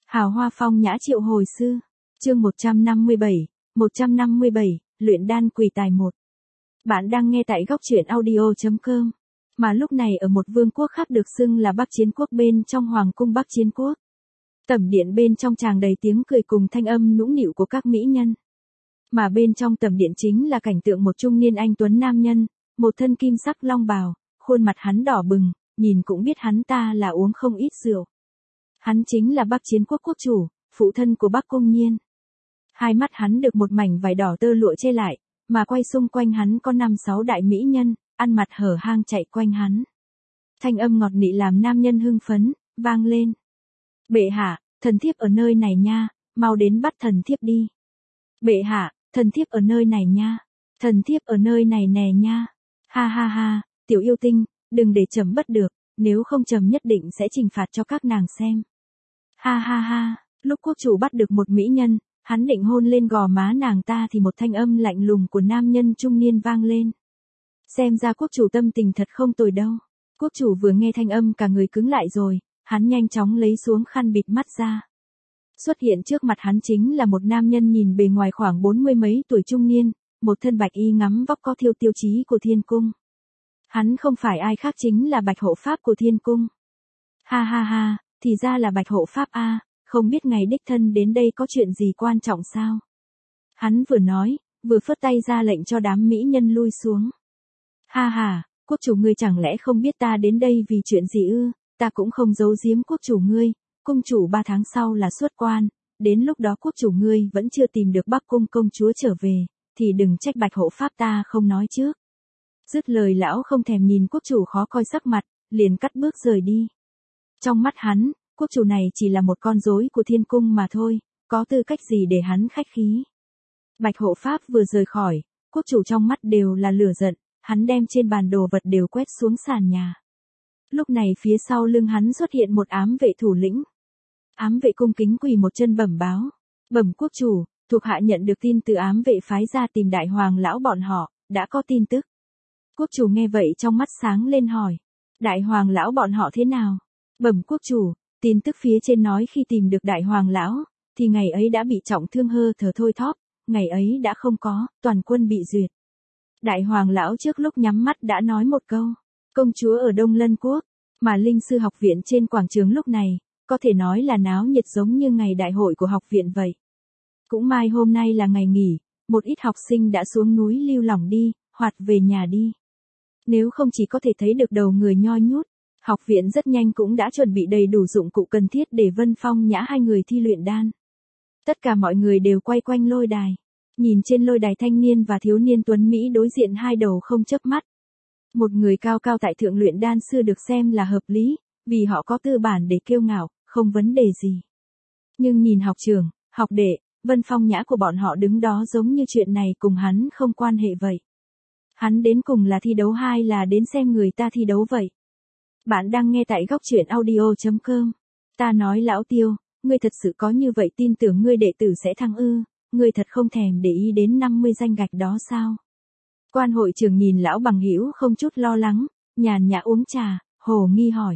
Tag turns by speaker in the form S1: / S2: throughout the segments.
S1: Hào hoa phong nhã triệu hồi sư. Chương 157, luyện đan quỷ tài 1. Bạn đang nghe tại góc truyện audio.com. Mà lúc này ở một vương quốc khác được xưng là Bắc Chiến Quốc bên trong Hoàng cung Bắc Chiến Quốc. Tẩm điện bên trong tràn đầy tiếng cười cùng thanh âm nũng nịu của các mỹ nhân. Mà bên trong tẩm điện chính là cảnh tượng một trung niên anh tuấn nam nhân, một thân kim sắc long bào, khuôn mặt hắn đỏ bừng, nhìn cũng biết hắn ta là uống không ít rượu. Hắn chính là Bắc Chiến Quốc quốc chủ, phụ thân của Bắc Cung Nhiên. Hai mắt hắn được một mảnh vải đỏ tơ lụa che lại, mà quay xung quanh hắn có 5-6 đại mỹ nhân, ăn mặt hở hang chạy quanh hắn. Thanh âm ngọt nị làm nam nhân hưng phấn, vang lên. Bệ hạ, thần thiếp ở nơi này nha, mau đến bắt thần thiếp đi. Bệ hạ, thần thiếp ở nơi này nha, thần thiếp ở nơi này nè nha. Ha ha ha, tiểu yêu tinh, đừng để trẫm bắt được, nếu không trẫm nhất định sẽ trừng phạt cho các nàng xem. Ha ha ha, lúc quốc chủ bắt được một mỹ nhân, hắn định hôn lên gò má nàng ta thì một thanh âm lạnh lùng của nam nhân trung niên vang lên. Xem ra quốc chủ tâm tình thật không tồi đâu. Quốc chủ vừa nghe thanh âm cả người cứng lại rồi, hắn nhanh chóng lấy xuống khăn bịt mắt ra. Xuất hiện trước mặt hắn chính là một nam nhân nhìn bề ngoài khoảng 40 mấy tuổi trung niên, một thân bạch y ngắm vóc có thiêu tiêu chí của thiên cung. Hắn không phải ai khác chính là Bạch Hộ Pháp của thiên cung. Ha ha ha, thì ra là Bạch Hộ Pháp a, không biết ngài đích thân đến đây có chuyện gì quan trọng sao? Hắn vừa nói, vừa phất tay ra lệnh cho đám mỹ nhân lui xuống. Ha ha, quốc chủ ngươi chẳng lẽ không biết ta đến đây vì chuyện gì ư? Ta cũng không giấu giếm quốc chủ ngươi, cung chủ 3 tháng sau là xuất quan, đến lúc đó quốc chủ ngươi vẫn chưa tìm được Bắc Cung công chúa trở về, thì đừng trách Bạch Hộ Pháp ta không nói trước. Dứt lời lão không thèm nhìn quốc chủ khó coi sắc mặt, liền cắt bước rời đi. Trong mắt hắn, quốc chủ này chỉ là một con rối của thiên cung mà thôi, có tư cách gì để hắn khách khí. Bạch Hộ Pháp vừa rời khỏi, quốc chủ trong mắt đều là lửa giận, hắn đem trên bàn đồ vật đều quét xuống sàn nhà. Lúc này phía sau lưng hắn xuất hiện một ám vệ thủ lĩnh. Ám vệ cung kính quỳ một chân bẩm báo. Bẩm quốc chủ, thuộc hạ nhận được tin từ ám vệ phái ra tìm đại hoàng lão bọn họ, đã có tin tức. Quốc chủ nghe vậy trong mắt sáng lên hỏi. Đại hoàng lão bọn họ thế nào? Bẩm quốc chủ, tin tức phía trên nói khi tìm được đại hoàng lão, thì ngày ấy đã bị trọng thương hơ thở thôi thóp, ngày ấy đã không có, toàn quân bị duyệt. Đại hoàng lão trước lúc nhắm mắt đã nói một câu, công chúa ở Đông Lân Quốc, mà linh sư học viện trên quảng trường lúc này, có thể nói là náo nhiệt giống như ngày đại hội của học viện vậy. Cũng may hôm nay là ngày nghỉ, một ít học sinh đã xuống núi lưu lỏng đi, hoặc về nhà đi. Nếu không chỉ có thể thấy được đầu người nhoi nhút, học viện rất nhanh cũng đã chuẩn bị đầy đủ dụng cụ cần thiết để Vân Phong Nhã hai người thi luyện đan. Tất cả mọi người đều quay quanh lôi đài. Nhìn trên lôi đài thanh niên và thiếu niên tuấn Mỹ đối diện hai đầu không chớp mắt. Một người cao cao tại thượng luyện đan sư được xem là hợp lý, vì họ có tư bản để kiêu ngạo, không vấn đề gì. Nhưng nhìn học trưởng, học đệ, Vân Phong Nhã của bọn họ đứng đó giống như chuyện này cùng hắn không quan hệ vậy. Hắn đến cùng là thi đấu hay là đến xem người ta thi đấu vậy? Bạn đang nghe tại góc truyện audio.com. Ta nói lão Tiêu, ngươi thật sự có như vậy tin tưởng ngươi đệ tử sẽ thăng ư? Ngươi thật không thèm để ý đến 50 danh gạch đó sao? Quan hội trưởng nhìn lão bằng hữu không chút lo lắng, nhàn nhã uống trà, hồ nghi hỏi.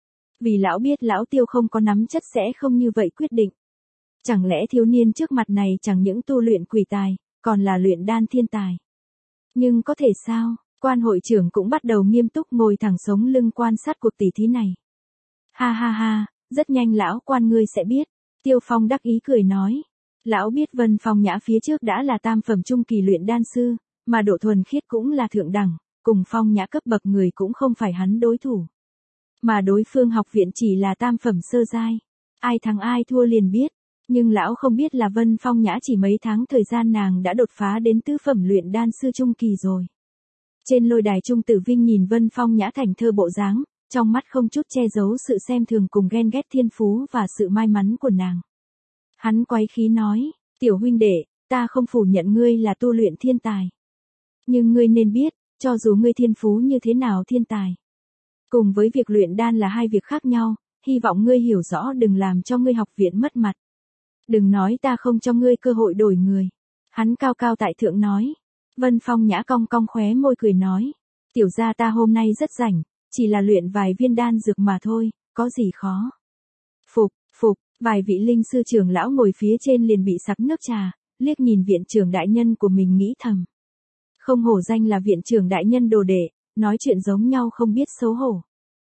S1: Vì lão biết lão Tiêu không có nắm chất sẽ không như vậy quyết định. Chẳng lẽ thiếu niên trước mặt này chẳng những tu luyện quỷ tài, còn là luyện đan thiên tài? Nhưng có thể sao? Quan hội trưởng cũng bắt đầu nghiêm túc ngồi thẳng sống lưng quan sát cuộc tỷ thí này. Ha ha ha, rất nhanh lão quan ngươi sẽ biết. Tiêu Phong đắc ý cười nói. Lão biết Vân Phong Nhã phía trước đã là tam phẩm trung kỳ luyện đan sư, mà độ thuần khiết cũng là thượng đẳng, cùng Phong Nhã cấp bậc người cũng không phải hắn đối thủ. Mà đối phương học viện chỉ là tam phẩm sơ giai, ai thắng ai thua liền biết, nhưng lão không biết là Vân Phong Nhã chỉ mấy tháng thời gian nàng đã đột phá đến tứ phẩm luyện đan sư trung kỳ rồi. Trên lôi đài Trung Tử Vinh nhìn Vân Phong Nhã thành thơ bộ dáng, trong mắt không chút che giấu sự xem thường cùng ghen ghét thiên phú và sự may mắn của nàng. Hắn quái khí nói, tiểu huynh đệ, ta không phủ nhận ngươi là tu luyện thiên tài. Nhưng ngươi nên biết, cho dù ngươi thiên phú như thế nào thiên tài, cùng với việc luyện đan là hai việc khác nhau, hy vọng ngươi hiểu rõ đừng làm cho ngươi học viện mất mặt. Đừng nói ta không cho ngươi cơ hội đổi người. Hắn cao cao tại thượng nói. Vân Phong Nhã cong cong khóe môi cười nói. Tiểu gia ta hôm nay rất rảnh, chỉ là luyện vài viên đan dược mà thôi, có gì khó. Phục, Vài vị linh sư trưởng lão ngồi phía trên liền bị sặc nước trà, liếc nhìn viện trưởng đại nhân của mình nghĩ thầm. Không hổ danh là viện trưởng đại nhân đồ đệ, nói chuyện giống nhau không biết xấu hổ.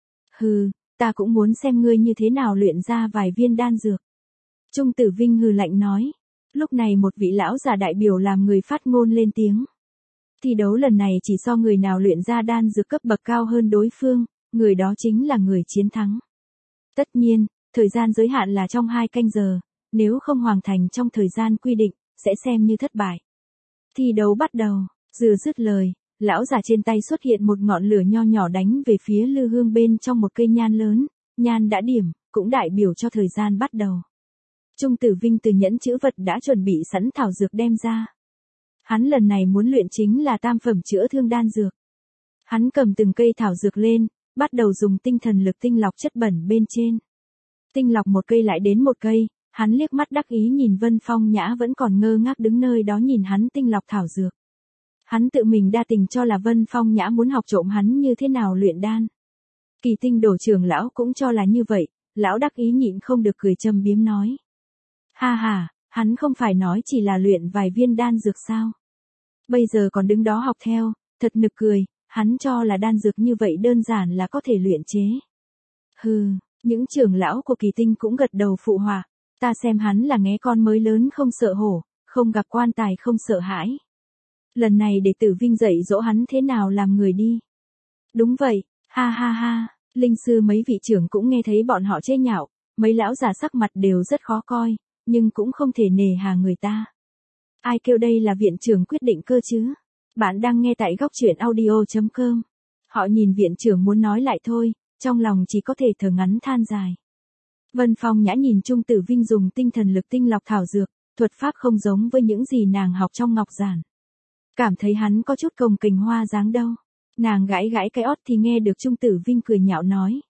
S1: Hừ, ta cũng muốn xem ngươi như thế nào luyện ra vài viên đan dược. Trung Tử Vinh hừ lạnh nói. Lúc này một vị lão già đại biểu làm người phát ngôn lên tiếng. Thi đấu lần này chỉ so người nào luyện ra đan dược cấp bậc cao hơn đối phương, người đó chính là người chiến thắng. Tất nhiên, thời gian giới hạn là trong 2 canh giờ, nếu không hoàn thành trong thời gian quy định, sẽ xem như thất bại. Thi đấu bắt đầu, vừa dứt lời, lão già trên tay xuất hiện một ngọn lửa nho nhỏ đánh về phía lư hương bên trong một cây nhan lớn, nhan đã điểm, cũng đại biểu cho thời gian bắt đầu. Trung Tử Vinh từ nhẫn chữ vật đã chuẩn bị sẵn thảo dược đem ra. Hắn lần này muốn luyện chính là tam phẩm chữa thương đan dược. Hắn cầm từng cây thảo dược lên, bắt đầu dùng tinh thần lực tinh lọc chất bẩn bên trên. Tinh lọc một cây lại đến một cây, hắn liếc mắt đắc ý nhìn Vân Phong Nhã vẫn còn ngơ ngác đứng nơi đó nhìn hắn tinh lọc thảo dược. Hắn tự mình đa tình cho là Vân Phong Nhã muốn học trộm hắn như thế nào luyện đan. Kỳ Tinh Đổ trưởng lão cũng cho là như vậy, lão đắc ý nhịn không được cười châm biếm nói. Ha ha, hắn không phải nói chỉ là luyện vài viên đan dược sao? Bây giờ còn đứng đó học theo, thật nực cười, hắn cho là đan dược như vậy đơn giản là có thể luyện chế. Hừ, những trưởng lão của Kỳ Tinh cũng gật đầu phụ họa, ta xem hắn là nghé con mới lớn không sợ hổ, không gặp quan tài không sợ hãi. Lần này để Tử Vinh dạy dỗ hắn thế nào làm người đi. Đúng vậy, ha ha ha, linh sư mấy vị trưởng cũng nghe thấy bọn họ chê nhạo, mấy lão già sắc mặt đều rất khó coi, nhưng cũng không thể nề hà người ta. Ai kêu đây là viện trưởng quyết định cơ chứ? Bạn đang nghe tại góc truyện audio.com. Họ nhìn viện trưởng muốn nói lại thôi, trong lòng chỉ có thể thở ngắn than dài. Vân Phong Nhã nhìn Trung Tử Vinh dùng tinh thần lực tinh lọc thảo dược, thuật pháp không giống với những gì nàng học trong ngọc giản. Cảm thấy hắn có chút cồng kềnh hoa dáng đâu. Nàng gãi gãi cái ót thì nghe được Trung Tử Vinh cười nhạo nói.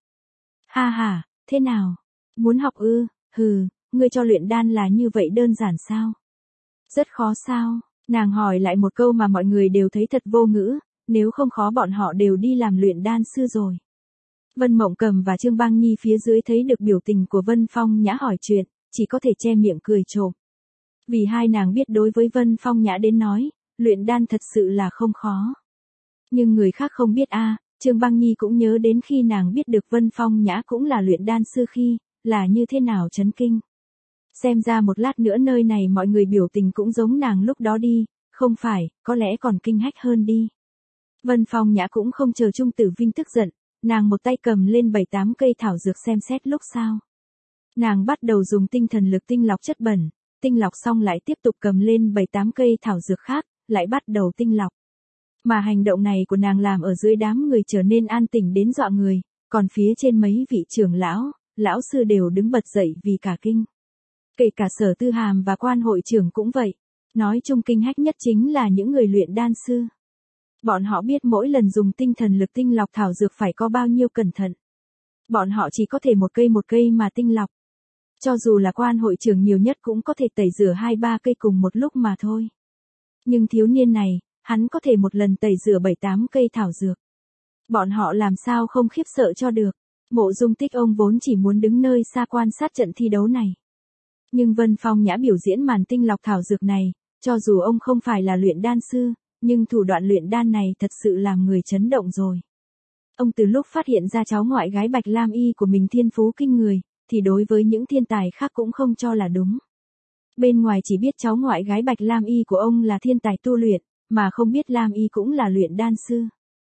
S1: Ha ha, thế nào? Muốn học ư? Hừ, ngươi cho luyện đan là như vậy đơn giản sao? Rất khó sao? Nàng hỏi lại một câu mà mọi người đều thấy thật vô ngữ, nếu không khó bọn họ đều đi làm luyện đan sư rồi. Vân Mộng Cầm và Trương Bang Nhi phía dưới thấy được biểu tình của Vân Phong Nhã hỏi chuyện, chỉ có thể che miệng cười trộm. Vì hai nàng biết đối với Vân Phong Nhã đến nói, luyện đan thật sự là không khó. Nhưng người khác không biết Trương Bang Nhi cũng nhớ đến khi nàng biết được Vân Phong Nhã cũng là luyện đan sư khi, là như thế nào chấn kinh. Xem ra một lát nữa nơi này mọi người biểu tình cũng giống nàng lúc đó đi, không phải, có lẽ còn kinh hách hơn đi. Vân Phong Nhã cũng không chờ Trung Tử Vinh tức giận, nàng một tay cầm lên 7-8 cây thảo dược xem xét lúc sau. Nàng bắt đầu dùng tinh thần lực tinh lọc chất bẩn, tinh lọc xong lại tiếp tục cầm lên 7-8 cây thảo dược khác, lại bắt đầu tinh lọc. Mà hành động này của nàng làm ở dưới đám người trở nên an tĩnh đến dọa người, còn phía trên mấy vị trưởng lão sư đều đứng bật dậy vì cả kinh. Kể cả Sở Tư Hàm và quan hội trưởng cũng vậy. Nói chung kinh hách nhất chính là những người luyện đan sư. Bọn họ biết mỗi lần dùng tinh thần lực tinh lọc thảo dược phải có bao nhiêu cẩn thận. Bọn họ chỉ có thể một cây mà tinh lọc. Cho dù là quan hội trưởng nhiều nhất cũng có thể tẩy rửa 2-3 cây cùng một lúc mà thôi. Nhưng thiếu niên này, hắn có thể một lần tẩy rửa 7-8 cây thảo dược. Bọn họ làm sao không khiếp sợ cho được. Mộ Dung Tích ông vốn chỉ muốn đứng nơi xa quan sát trận thi đấu này. Nhưng Vân Phong Nhã biểu diễn màn tinh lọc thảo dược này, cho dù ông không phải là luyện đan sư, nhưng thủ đoạn luyện đan này thật sự làm người chấn động rồi. Ông từ lúc phát hiện ra cháu ngoại gái Bạch Lam Y của mình thiên phú kinh người, thì đối với những thiên tài khác cũng không cho là đúng. Bên ngoài chỉ biết cháu ngoại gái Bạch Lam Y của ông là thiên tài tu luyện, mà không biết Lam Y cũng là luyện đan sư.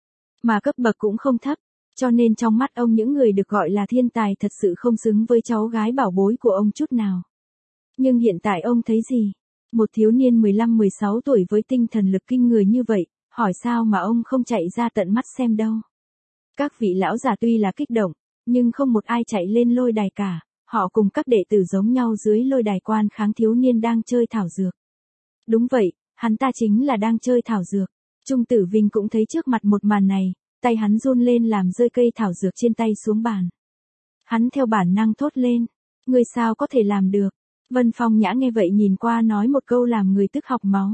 S1: Mà cấp bậc cũng không thấp, cho nên trong mắt ông những người được gọi là thiên tài thật sự không xứng với cháu gái bảo bối của ông chút nào. Nhưng hiện tại ông thấy gì? Một thiếu niên 15-16 tuổi với tinh thần lực kinh người như vậy, hỏi sao mà ông không chạy ra tận mắt xem đâu. Các vị lão già tuy là kích động, nhưng không một ai chạy lên lôi đài cả, họ cùng các đệ tử giống nhau dưới lôi đài quan kháng thiếu niên đang chơi thảo dược. Đúng vậy, hắn ta chính là đang chơi thảo dược. Trung Tử Vinh cũng thấy trước mặt một màn này, tay hắn run lên làm rơi cây thảo dược trên tay xuống bàn. Hắn theo bản năng thốt lên, người sao có thể làm được? Vân Phong Nhã nghe vậy nhìn qua nói một câu làm người tức học máu.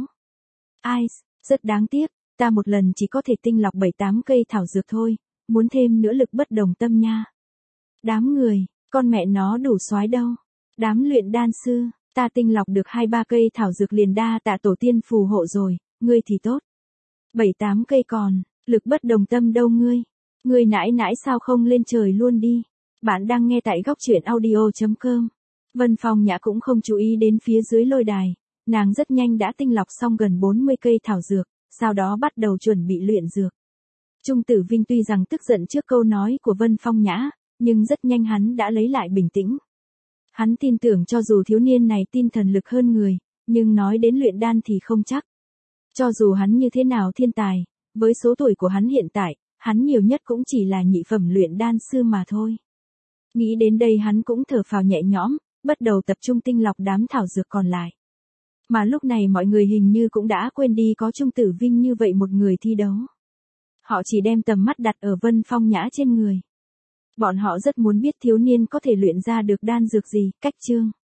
S1: Ai, rất đáng tiếc, ta một lần chỉ có thể tinh lọc 7-8 cây thảo dược thôi, muốn thêm nữa lực bất đồng tâm nha. Đám người, con mẹ nó đủ soái đâu. Đám luyện đan sư, ta tinh lọc được 2-3 cây thảo dược liền đa tạ tổ tiên phù hộ rồi, ngươi thì tốt. 7-8 cây còn, lực bất đồng tâm đâu ngươi. Ngươi nãi nãi sao không lên trời luôn đi. Bạn đang nghe tại góc truyện audio.com. Vân Phong Nhã cũng không chú ý đến phía dưới lôi đài. Nàng rất nhanh đã tinh lọc xong gần 40 cây thảo dược, sau đó bắt đầu chuẩn bị luyện dược. Trung Tử Vinh tuy rằng tức giận trước câu nói của Vân Phong Nhã, nhưng rất nhanh hắn đã lấy lại bình tĩnh. Hắn tin tưởng cho dù thiếu niên này tin thần lực hơn người, nhưng nói đến luyện đan thì không chắc. Cho dù hắn như thế nào thiên tài, với số tuổi của hắn hiện tại, hắn nhiều nhất cũng chỉ là nhị phẩm luyện đan sư mà thôi. Nghĩ đến đây hắn cũng thở phào nhẹ nhõm, bắt đầu tập trung tinh lọc đám thảo dược còn lại. Mà lúc này mọi người hình như cũng đã quên đi có Trung Tử Vinh như vậy một người thi đấu. Họ chỉ đem tầm mắt đặt ở Vân Phong Nhã trên người. Bọn họ rất muốn biết thiếu niên có thể luyện ra được đan dược gì, cách chương.